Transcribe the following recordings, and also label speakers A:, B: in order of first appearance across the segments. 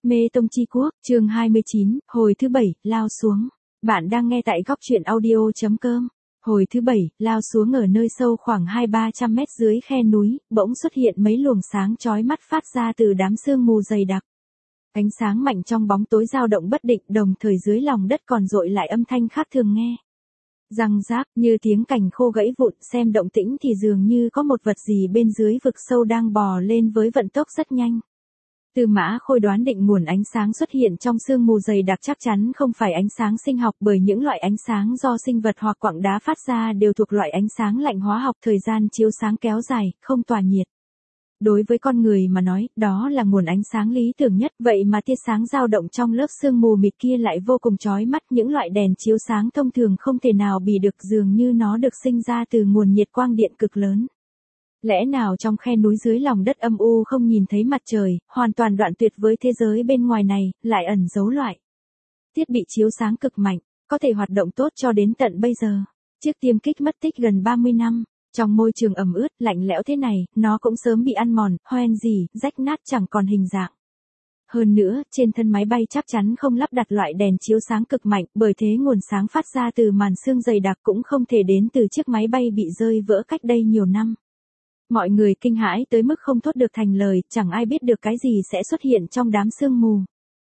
A: Mê Tông Chi Quốc, chương 29, hồi thứ 7, lao xuống. Bạn đang nghe tại góc truyện audio.com. Hồi thứ 7, lao xuống ở nơi sâu khoảng 200-300 mét dưới khe núi, bỗng xuất hiện mấy luồng sáng chói mắt phát ra từ đám sương mù dày đặc. Ánh sáng mạnh trong bóng tối dao động bất định, đồng thời dưới lòng đất còn dội lại âm thanh khác thường nghe. Răng rác, như tiếng cành khô gãy vụn, xem động tĩnh thì dường như có một vật gì bên dưới vực sâu đang bò lên với vận tốc rất nhanh. Tư Mã Khôi đoán định nguồn ánh sáng xuất hiện trong sương mù dày đặc chắc chắn không phải ánh sáng sinh học, bởi những loại ánh sáng do sinh vật hoặc quặng đá phát ra đều thuộc loại ánh sáng lạnh hóa học, thời gian chiếu sáng kéo dài, không tỏa nhiệt. Đối với con người mà nói, đó là nguồn ánh sáng lý tưởng nhất, vậy mà tia sáng dao động trong lớp sương mù mịt kia lại vô cùng chói mắt, những loại đèn chiếu sáng thông thường không thể nào bì được, dường như nó được sinh ra từ nguồn nhiệt quang điện cực lớn. Lẽ nào trong khe núi dưới lòng đất âm u không nhìn thấy mặt trời, hoàn toàn đoạn tuyệt với thế giới bên ngoài này, lại ẩn giấu loại thiết bị chiếu sáng cực mạnh, có thể hoạt động tốt cho đến tận bây giờ. Chiếc tiêm kích mất tích gần 30 năm, trong môi trường ẩm ướt, lạnh lẽo thế này, nó cũng sớm bị ăn mòn, hoen rỉ, rách nát chẳng còn hình dạng. Hơn nữa, trên thân máy bay chắc chắn không lắp đặt loại đèn chiếu sáng cực mạnh, bởi thế nguồn sáng phát ra từ màn sương dày đặc cũng không thể đến từ chiếc máy bay bị rơi vỡ cách đây nhiều năm. Mọi người kinh hãi tới mức không thốt được thành lời, chẳng ai biết được cái gì sẽ xuất hiện trong đám sương mù.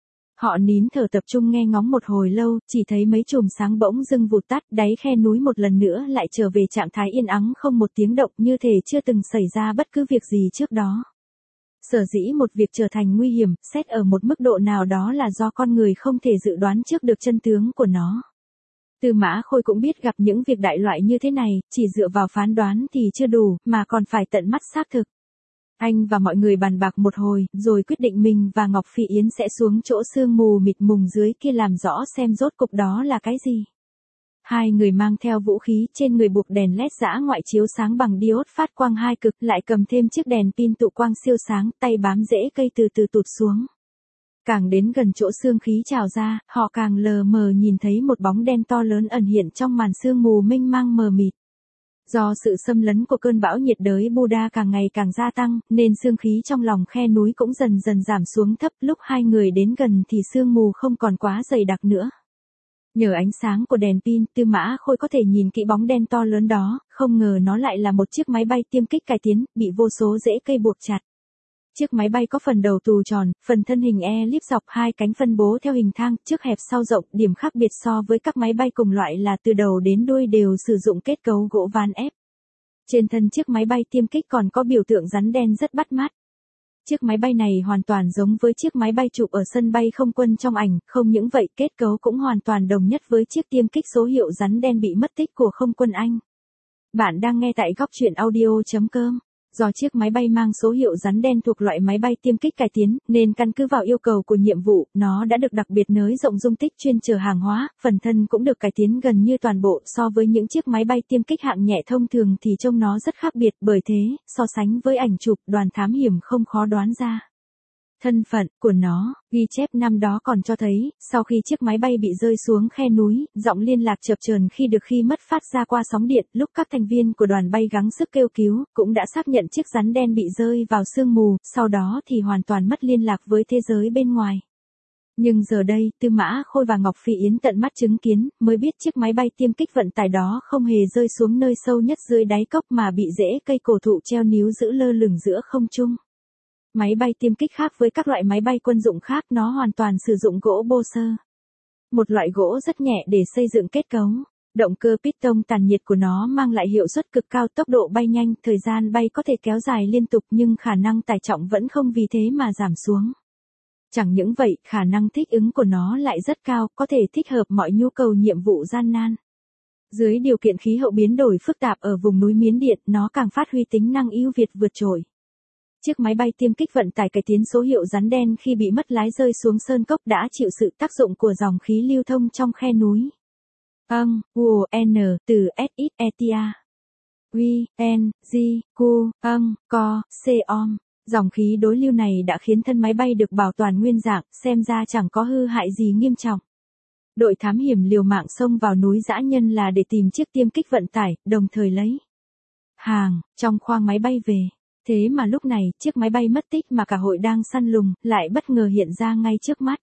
A: Họ nín thở tập trung nghe ngóng một hồi lâu, chỉ thấy mấy chùm sáng bỗng dưng vụt tắt, đáy khe núi một lần nữa lại trở về trạng thái yên ắng không một tiếng động, như thể chưa từng xảy ra bất cứ việc gì trước đó. Sở dĩ một việc trở thành nguy hiểm, xét ở một mức độ nào đó là do con người không thể dự đoán trước được chân tướng của nó. Tư Mã Khôi cũng biết gặp những việc đại loại như thế này, chỉ dựa vào phán đoán thì chưa đủ, mà còn phải tận mắt xác thực. Anh và mọi người bàn bạc một hồi, rồi quyết định mình và Ngọc Phi Yến sẽ xuống chỗ sương mù mịt mùng dưới kia làm rõ xem rốt cục đó là cái gì. Hai người mang theo vũ khí, trên người buộc đèn led dã ngoại chiếu sáng bằng diode phát quang hai cực, lại cầm thêm chiếc đèn pin tụ quang siêu sáng, tay bám rễ cây từ từ tụt xuống. Càng đến gần chỗ sương khí trào ra, họ càng lờ mờ nhìn thấy một bóng đen to lớn ẩn hiện trong màn sương mù mênh mang mờ mịt. Do sự xâm lấn của cơn bão nhiệt đới Buddha càng ngày càng gia tăng, nên sương khí trong lòng khe núi cũng dần dần giảm xuống thấp, lúc hai người đến gần thì sương mù không còn quá dày đặc nữa. Nhờ ánh sáng của đèn pin, Tư Mã Khôi có thể nhìn kỹ bóng đen to lớn đó, không ngờ nó lại là một chiếc máy bay tiêm kích cải tiến, bị vô số rễ cây buộc chặt. Chiếc máy bay có phần đầu tù tròn, phần thân hình elip dọc, hai cánh phân bố theo hình thang, trước hẹp sau rộng, điểm khác biệt so với các máy bay cùng loại là từ đầu đến đuôi đều sử dụng kết cấu gỗ ván ép. Trên thân chiếc máy bay tiêm kích còn có biểu tượng rắn đen rất bắt mắt. Chiếc máy bay này hoàn toàn giống với chiếc máy bay chụp ở sân bay không quân trong ảnh, không những vậy kết cấu cũng hoàn toàn đồng nhất với chiếc tiêm kích số hiệu rắn đen bị mất tích của không quân Anh. Bạn đang nghe tại góc truyện audio.com. Do chiếc máy bay mang số hiệu rắn đen thuộc loại máy bay tiêm kích cải tiến, nên căn cứ vào yêu cầu của nhiệm vụ, nó đã được đặc biệt nới rộng dung tích chuyên chở hàng hóa, phần thân cũng được cải tiến gần như toàn bộ. So với những chiếc máy bay tiêm kích hạng nhẹ thông thường thì trông nó rất khác biệt, bởi thế, so sánh với ảnh chụp, đoàn thám hiểm không khó đoán ra thân phận của nó. Ghi chép năm đó còn cho thấy, sau khi chiếc máy bay bị rơi xuống khe núi, giọng liên lạc chập chờn khi mất phát ra qua sóng điện, lúc các thành viên của đoàn bay gắng sức kêu cứu, cũng đã xác nhận chiếc rắn đen bị rơi vào sương mù, sau đó thì hoàn toàn mất liên lạc với thế giới bên ngoài. Nhưng giờ đây, Tư Mã Khôi và Ngọc Phi Yến tận mắt chứng kiến, mới biết chiếc máy bay tiêm kích vận tải đó không hề rơi xuống nơi sâu nhất dưới đáy cốc mà bị rễ cây cổ thụ treo níu giữ lơ lửng giữa không trung. Máy bay tiêm kích khác với các loại máy bay quân dụng khác, nó hoàn toàn sử dụng gỗ Boser. Một loại gỗ rất nhẹ để xây dựng kết cấu. Động cơ piston tản nhiệt của nó mang lại hiệu suất cực cao, tốc độ bay nhanh, thời gian bay có thể kéo dài liên tục nhưng khả năng tải trọng vẫn không vì thế mà giảm xuống. Chẳng những vậy, khả năng thích ứng của nó lại rất cao, có thể thích hợp mọi nhu cầu nhiệm vụ gian nan. Dưới điều kiện khí hậu biến đổi phức tạp ở vùng núi Miến Điện, nó càng phát huy tính năng ưu việt vượt trội. Chiếc máy bay tiêm kích vận tải cải tiến số hiệu rắn đen khi bị mất lái rơi xuống sơn cốc đã chịu sự tác dụng của dòng khí lưu thông trong khe núi. Từ SXETA. Dòng khí đối lưu này đã khiến thân máy bay được bảo toàn nguyên dạng, xem ra chẳng có hư hại gì nghiêm trọng. Đội thám hiểm liều mạng xông vào núi dã nhân là để tìm chiếc tiêm kích vận tải, đồng thời lấy hàng trong khoang máy bay về. Thế mà lúc này, chiếc máy bay mất tích mà cả hội đang săn lùng, lại bất ngờ hiện ra ngay trước mắt.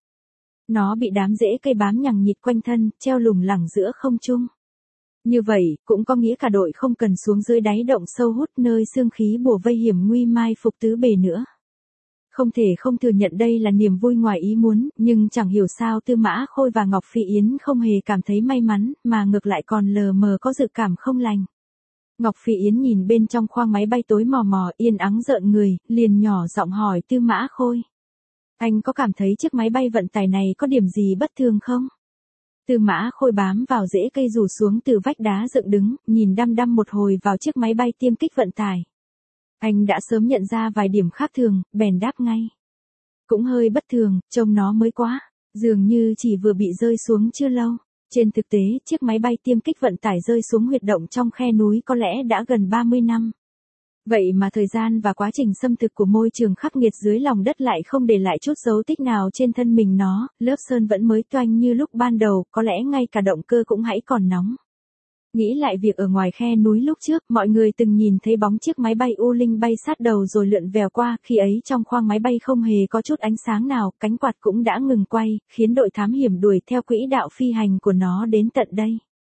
A: Nó bị đám rễ cây bám nhằng nhịt quanh thân, treo lủng lẳng giữa không trung. Như vậy, cũng có nghĩa cả đội không cần xuống dưới đáy động sâu hút nơi xương khí bùa vây hiểm nguy mai phục tứ bề nữa. Không thể không thừa nhận đây là niềm vui ngoài ý muốn, nhưng chẳng hiểu sao Tư Mã Khôi và Ngọc Phi Yến không hề cảm thấy may mắn, mà ngược lại còn lờ mờ có dự cảm không lành. Ngọc Phi Yến nhìn bên trong khoang máy bay tối mò mò yên ắng rợn người, liền nhỏ giọng hỏi Tư Mã Khôi. Anh có cảm thấy chiếc máy bay vận tải này có điểm gì bất thường không? Tư Mã Khôi bám vào rễ cây rủ xuống từ vách đá dựng đứng, nhìn đăm đăm một hồi vào chiếc máy bay tiêm kích vận tải. Anh đã sớm nhận ra vài điểm khác thường, bèn đáp ngay. Cũng hơi bất thường, trông nó mới quá, dường như chỉ vừa bị rơi xuống chưa lâu. Trên thực tế, chiếc máy bay tiêm kích vận tải rơi xuống huyệt động trong khe núi có lẽ đã gần 30 năm. Vậy mà thời gian và quá trình xâm thực của môi trường khắc nghiệt dưới lòng đất lại không để lại chút dấu tích nào trên thân mình nó, lớp sơn vẫn mới toanh như lúc ban đầu, có lẽ ngay cả động cơ cũng hãy còn nóng. Nghĩ lại việc ở ngoài khe núi lúc trước, mọi người từng nhìn thấy bóng chiếc máy bay U Linh bay sát đầu rồi lượn vèo qua, khi ấy trong khoang máy bay không hề có chút ánh sáng nào, cánh quạt cũng đã ngừng quay, khiến đội thám hiểm đuổi theo quỹ đạo phi hành của nó đến tận đây.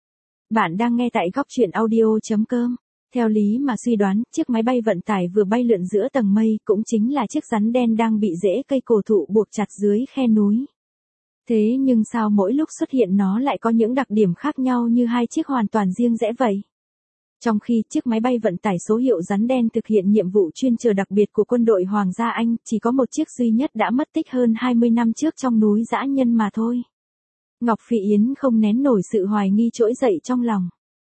A: Bạn đang nghe tại góc truyện audio.com. Theo lý mà suy đoán, chiếc máy bay vận tải vừa bay lượn giữa tầng mây cũng chính là chiếc rắn đen đang bị rễ cây cổ thụ buộc chặt dưới khe núi. Thế nhưng sao mỗi lúc xuất hiện nó lại có những đặc điểm khác nhau như hai chiếc hoàn toàn riêng rẽ vậy? Trong khi chiếc máy bay vận tải số hiệu rắn đen thực hiện nhiệm vụ chuyên chở đặc biệt của quân đội Hoàng gia Anh, chỉ có một chiếc duy nhất đã mất tích hơn 20 năm trước trong núi dã nhân mà thôi. Ngọc Phi Yến không nén nổi sự hoài nghi trỗi dậy trong lòng.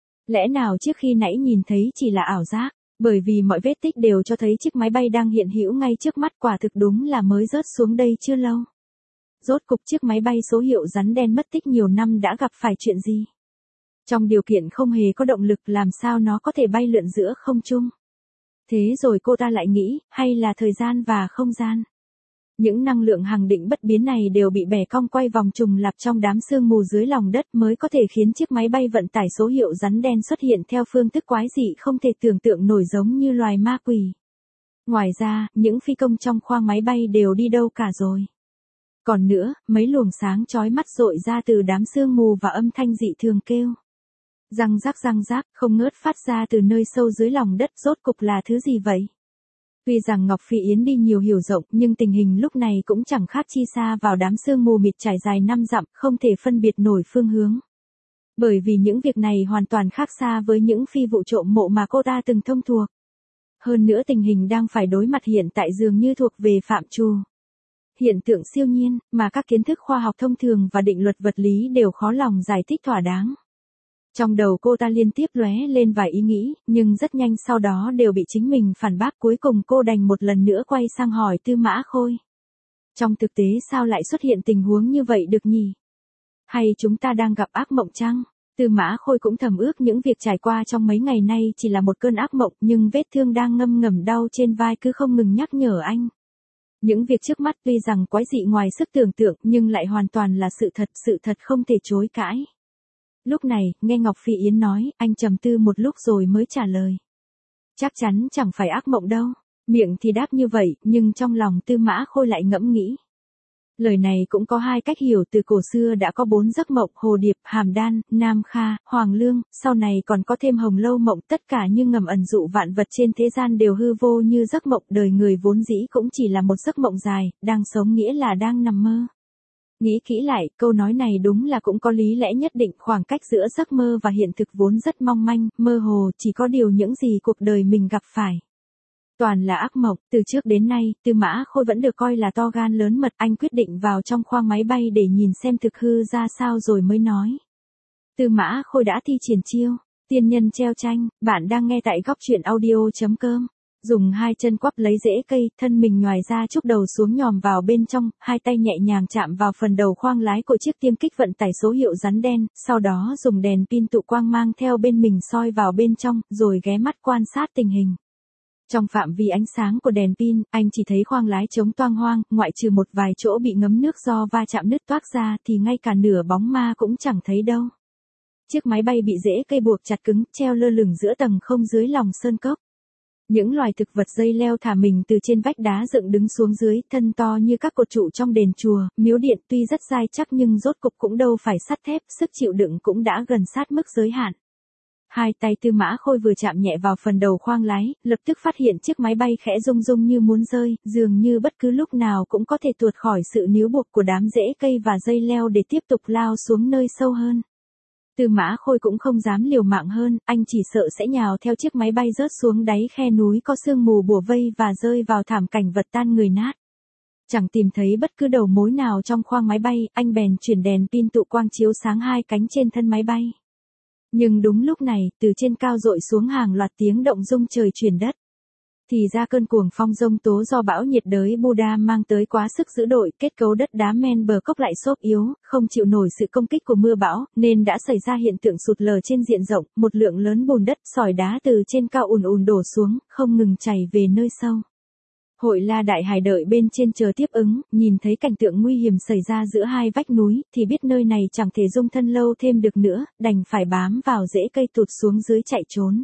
A: Lẽ nào trước khi nãy nhìn thấy chỉ là ảo giác, bởi vì mọi vết tích đều cho thấy chiếc máy bay đang hiện hữu ngay trước mắt, quả thực đúng là mới rớt xuống đây chưa lâu. Rốt cục chiếc máy bay số hiệu rắn đen mất tích nhiều năm đã gặp phải chuyện gì? Trong điều kiện không hề có động lực làm sao nó có thể bay lượn giữa không trung? Thế rồi cô ta lại nghĩ, hay là thời gian và không gian? Những năng lượng hằng định bất biến này đều bị bẻ cong quay vòng trùng lặp trong đám sương mù dưới lòng đất mới có thể khiến chiếc máy bay vận tải số hiệu rắn đen xuất hiện theo phương thức quái dị không thể tưởng tượng nổi giống như loài ma quỷ. Ngoài ra, những phi công trong khoang máy bay đều đi đâu cả rồi? Còn nữa, mấy luồng sáng chói mắt rọi ra từ đám sương mù và âm thanh dị thường kêu. Răng rắc không ngớt phát ra từ nơi sâu dưới lòng đất, rốt cục là thứ gì vậy? Tuy rằng Ngọc Phi Yến đi nhiều hiểu rộng nhưng tình hình lúc này cũng chẳng khác chi xa vào đám sương mù mịt trải dài 5 dặm, không thể phân biệt nổi phương hướng. Bởi vì những việc này hoàn toàn khác xa với những phi vụ trộm mộ mà cô ta từng thông thuộc. Hơn nữa tình hình đang phải đối mặt hiện tại dường như thuộc về phạm trù hiện tượng siêu nhiên, mà các kiến thức khoa học thông thường và định luật vật lý đều khó lòng giải thích thỏa đáng. Trong đầu cô ta liên tiếp lóe lên vài ý nghĩ, nhưng rất nhanh sau đó đều bị chính mình phản bác, cuối cùng cô đành một lần nữa quay sang hỏi Tư Mã Khôi. Trong thực tế sao lại xuất hiện tình huống như vậy được nhỉ? Hay chúng ta đang gặp ác mộng chăng? Tư Mã Khôi cũng thầm ước những việc trải qua trong mấy ngày nay chỉ là một cơn ác mộng, nhưng vết thương đang ngâm ngầm đau trên vai cứ không ngừng nhắc nhở anh. Những việc trước mắt tuy rằng quái dị ngoài sức tưởng tượng nhưng lại hoàn toàn là sự thật không thể chối cãi. Lúc này, nghe Ngọc Phi Yến nói, anh trầm tư một lúc rồi mới trả lời. Chắc chắn chẳng phải ác mộng đâu. Miệng thì đáp như vậy, nhưng trong lòng Tư Mã Khôi lại ngẫm nghĩ. Lời này cũng có hai cách hiểu, từ cổ xưa đã có 4 giấc mộng, Hồ Điệp, Hàm Đan, Nam Kha, Hoàng Lương, sau này còn có thêm Hồng Lâu mộng, tất cả như ngầm ẩn dụ vạn vật trên thế gian đều hư vô như giấc mộng, đời người vốn dĩ cũng chỉ là một giấc mộng dài, đang sống nghĩa là đang nằm mơ. Nghĩ kỹ lại, câu nói này đúng là cũng có lý lẽ nhất định, khoảng cách giữa giấc mơ và hiện thực vốn rất mong manh, mơ hồ, chỉ có điều những gì cuộc đời mình gặp phải toàn là ác mộng. Từ trước đến nay, Tư Mã Khôi vẫn được coi là to gan lớn mật, anh quyết định vào trong khoang máy bay để nhìn xem thực hư ra sao rồi mới nói. Tư Mã Khôi đã thi triển chiêu tiên nhân treo tranh. Bạn đang nghe tại góc truyện audio.com. Dùng hai chân quắp lấy rễ cây, thân mình nhoài ra chúc đầu xuống nhòm vào bên trong, hai tay nhẹ nhàng chạm vào phần đầu khoang lái của chiếc tiêm kích vận tải số hiệu rắn đen, sau đó dùng đèn pin tụ quang mang theo bên mình soi vào bên trong, rồi ghé mắt quan sát tình hình. Trong phạm vi ánh sáng của đèn pin, anh chỉ thấy khoang lái trống toang hoang, ngoại trừ một vài chỗ bị ngấm nước do va chạm nứt toác ra thì ngay cả nửa bóng ma cũng chẳng thấy đâu. Chiếc máy bay bị rễ cây buộc chặt cứng, treo lơ lửng giữa tầng không dưới lòng sơn cốc. Những loài thực vật dây leo thả mình từ trên vách đá dựng đứng xuống dưới, thân to như các cột trụ trong đền chùa, miếu điện, tuy rất dai chắc nhưng rốt cục cũng đâu phải sắt thép, sức chịu đựng cũng đã gần sát mức giới hạn. Hai tay Tư Mã Khôi vừa chạm nhẹ vào phần đầu khoang lái, lập tức phát hiện chiếc máy bay khẽ rung rung như muốn rơi, dường như bất cứ lúc nào cũng có thể tuột khỏi sự níu buộc của đám rễ cây và dây leo để tiếp tục lao xuống nơi sâu hơn. Tư Mã Khôi cũng không dám liều mạng hơn, anh chỉ sợ sẽ nhào theo chiếc máy bay rớt xuống đáy khe núi có sương mù bủa vây và rơi vào thảm cảnh vật tan người nát. Chẳng tìm thấy bất cứ đầu mối nào trong khoang máy bay, anh bèn chuyển đèn pin tụ quang chiếu sáng hai cánh trên thân máy bay. Nhưng đúng lúc này, từ trên cao dội xuống hàng loạt tiếng động rung trời chuyển đất. Thì ra cơn cuồng phong giông tố do bão nhiệt đới Buddha mang tới quá sức dữ dội, kết cấu đất đá men bờ cốc lại xốp yếu, không chịu nổi sự công kích của mưa bão, nên đã xảy ra hiện tượng sụt lở trên diện rộng, một lượng lớn bùn đất, sỏi đá từ trên cao ùn ùn đổ xuống, không ngừng chảy về nơi sâu. Hội La Đại Hải đợi bên trên chờ tiếp ứng, nhìn thấy cảnh tượng nguy hiểm xảy ra giữa hai vách núi, thì biết nơi này chẳng thể dung thân lâu thêm được nữa, đành phải bám vào rễ cây tụt xuống dưới chạy trốn.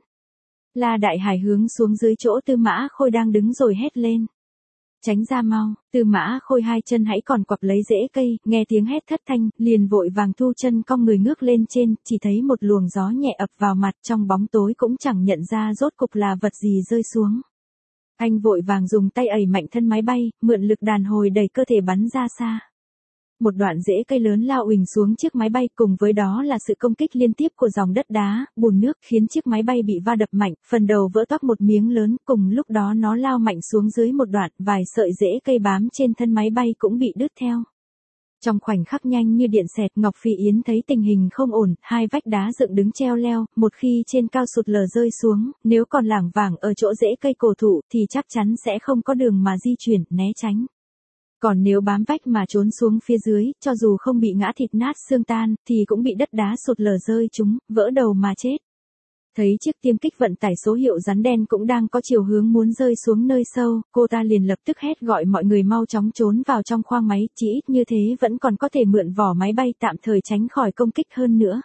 A: La Đại Hải hướng xuống dưới chỗ Tư Mã Khôi đang đứng rồi hét lên. Tránh ra mau, Tư Mã Khôi hai chân hãy còn quặp lấy rễ cây, nghe tiếng hét thất thanh, liền vội vàng thu chân cong người ngước lên trên, chỉ thấy một luồng gió nhẹ ập vào mặt, trong bóng tối cũng chẳng nhận ra rốt cục là vật gì rơi xuống. Anh vội vàng dùng tay ẩy mạnh thân máy bay, mượn lực đàn hồi đẩy cơ thể bắn ra xa. Một đoạn rễ cây lớn lao uỳnh xuống chiếc máy bay, cùng với đó là sự công kích liên tiếp của dòng đất đá, bùn nước khiến chiếc máy bay bị va đập mạnh, phần đầu vỡ toác một miếng lớn, cùng lúc đó nó lao mạnh xuống dưới một đoạn, vài sợi rễ cây bám trên thân máy bay cũng bị đứt theo. Trong khoảnh khắc nhanh như điện xẹt, Ngọc Phi Yến thấy tình hình không ổn, hai vách đá dựng đứng treo leo, một khi trên cao sụt lở rơi xuống, nếu còn lảng vảng ở chỗ rễ cây cổ thụ thì chắc chắn sẽ không có đường mà di chuyển, né tránh. Còn nếu bám vách mà trốn xuống phía dưới, cho dù không bị ngã thịt nát xương tan, thì cũng bị đất đá sụt lở rơi trúng, vỡ đầu mà chết. Thấy chiếc tiêm kích vận tải số hiệu rắn đen cũng đang có chiều hướng muốn rơi xuống nơi sâu, cô ta liền lập tức hét gọi mọi người mau chóng trốn vào trong khoang máy, chỉ ít như thế vẫn còn có thể mượn vỏ máy bay tạm thời tránh khỏi công kích hơn nữa.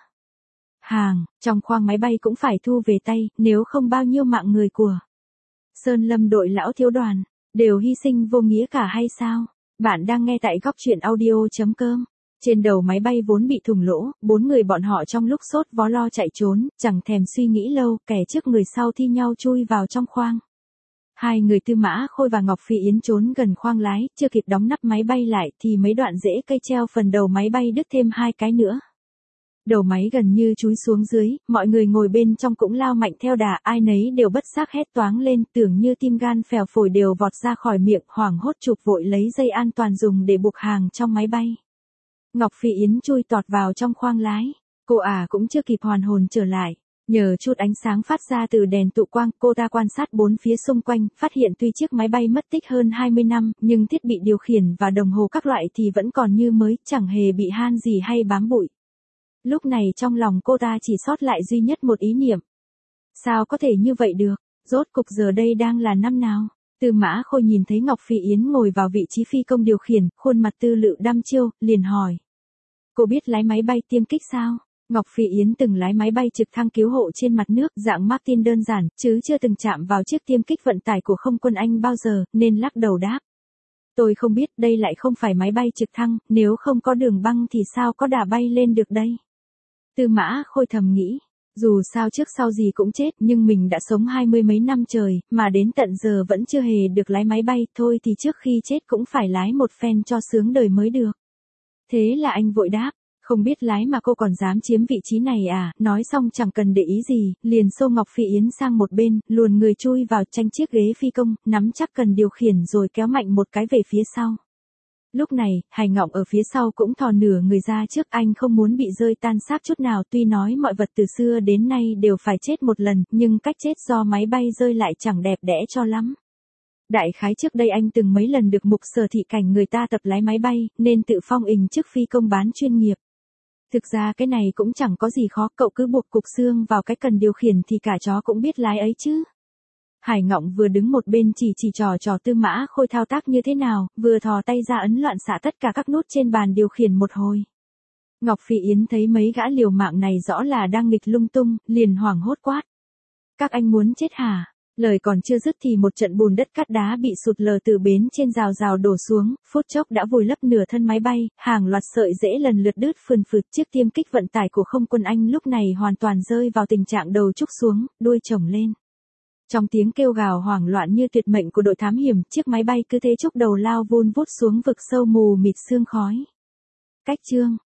A: Trong khoang máy bay cũng phải thu về tay, nếu không bao nhiêu mạng người của Sơn Lâm đội lão thiếu đoàn đều hy sinh vô nghĩa cả hay sao? Bạn đang nghe tại góc truyện audio.com. Trên đầu máy bay vốn bị thủng lỗ, 4 người bọn họ trong lúc sốt vó lo chạy trốn, chẳng thèm suy nghĩ lâu, kẻ trước người sau thi nhau chui vào trong khoang. Hai người Tư Mã Khôi và Ngọc Phi Yến trốn gần khoang lái, chưa kịp đóng nắp máy bay lại thì mấy đoạn rễ cây treo phần đầu máy bay đứt thêm hai cái nữa. Đầu máy gần như chúi xuống dưới, mọi người ngồi bên trong cũng lao mạnh theo đà, ai nấy đều bất giác hét toáng lên, tưởng như tim gan phèo phổi đều vọt ra khỏi miệng, hoảng hốt chụp vội lấy dây an toàn dùng để buộc hàng trong máy bay. Ngọc Phi Yến chui tọt vào trong khoang lái, cô cũng chưa kịp hoàn hồn trở lại. Nhờ chút ánh sáng phát ra từ đèn tụ quang, cô ta quan sát bốn phía xung quanh, phát hiện tuy chiếc máy bay mất tích hơn 20 năm, nhưng thiết bị điều khiển và đồng hồ các loại thì vẫn còn như mới, chẳng hề bị han gì hay bám bụi. Lúc này trong lòng cô ta chỉ sót lại duy nhất một ý niệm. Sao có thể như vậy được? Rốt cục giờ đây đang là năm nào? Tư Mã Khôi nhìn thấy Ngọc Phi Yến ngồi vào vị trí phi công điều khiển, khuôn mặt tư lự đăm chiêu, liền hỏi. Cô biết lái máy bay tiêm kích sao? Ngọc Phi Yến từng lái máy bay trực thăng cứu hộ trên mặt nước dạng Martin đơn giản, chứ chưa từng chạm vào chiếc tiêm kích vận tải của không quân Anh bao giờ, nên lắc đầu đáp. Tôi không biết, đây lại không phải máy bay trực thăng, nếu không có đường băng thì sao có đà bay lên được đây? Tư Mã Khôi thầm nghĩ, dù sao trước sau gì cũng chết, nhưng mình đã sống 20 mấy năm trời, mà đến tận giờ vẫn chưa hề được lái máy bay, thôi thì trước khi chết cũng phải lái một phen cho sướng đời mới được. Thế là anh vội đáp, không biết lái mà cô còn dám chiếm vị trí này à? Nói xong chẳng cần để ý gì, liền xô Ngọc Phi Yến sang một bên, luồn người chui vào tranh chiếc ghế phi công, nắm chắc cần điều khiển rồi kéo mạnh một cái về phía sau. Lúc này, Hải Ngọng ở phía sau cũng thò nửa người ra trước, anh không muốn bị rơi tan xác chút nào, tuy nói mọi vật từ xưa đến nay đều phải chết một lần, nhưng cách chết do máy bay rơi lại chẳng đẹp đẽ cho lắm. Đại khái trước đây anh từng mấy lần được Mục Sở thị cảnh người ta tập lái máy bay, nên tự phong ình chức phi công bán chuyên nghiệp. Thực ra cái này cũng chẳng có gì khó, cậu cứ buộc cục xương vào cái cần điều khiển thì cả chó cũng biết lái ấy chứ. Hải Ngọng vừa đứng một bên chỉ trò Tư Mã Khôi thao tác như thế nào, vừa thò tay ra ấn loạn xạ tất cả các nút trên bàn điều khiển một hồi. Ngọc Phi Yến thấy mấy gã liều mạng này rõ là đang nghịch lung tung, liền hoảng hốt quát. Các anh muốn chết hả? Lời còn chưa dứt thì một trận bùn đất cát đá bị sụt lở từ bến trên rào rào đổ xuống, phút chốc đã vùi lấp nửa thân máy bay, hàng loạt sợi rễ lần lượt đứt phườn phượt. Chiếc tiêm kích vận tải của không quân Anh lúc này hoàn toàn rơi vào tình trạng đầu trúc xuống, đuôi chồng lên. Trong tiếng kêu gào hoảng loạn như tuyệt mệnh của đội thám hiểm, chiếc máy bay cứ thế chốc đầu lao vun vút xuống vực sâu mù mịt sương khói. Cách chương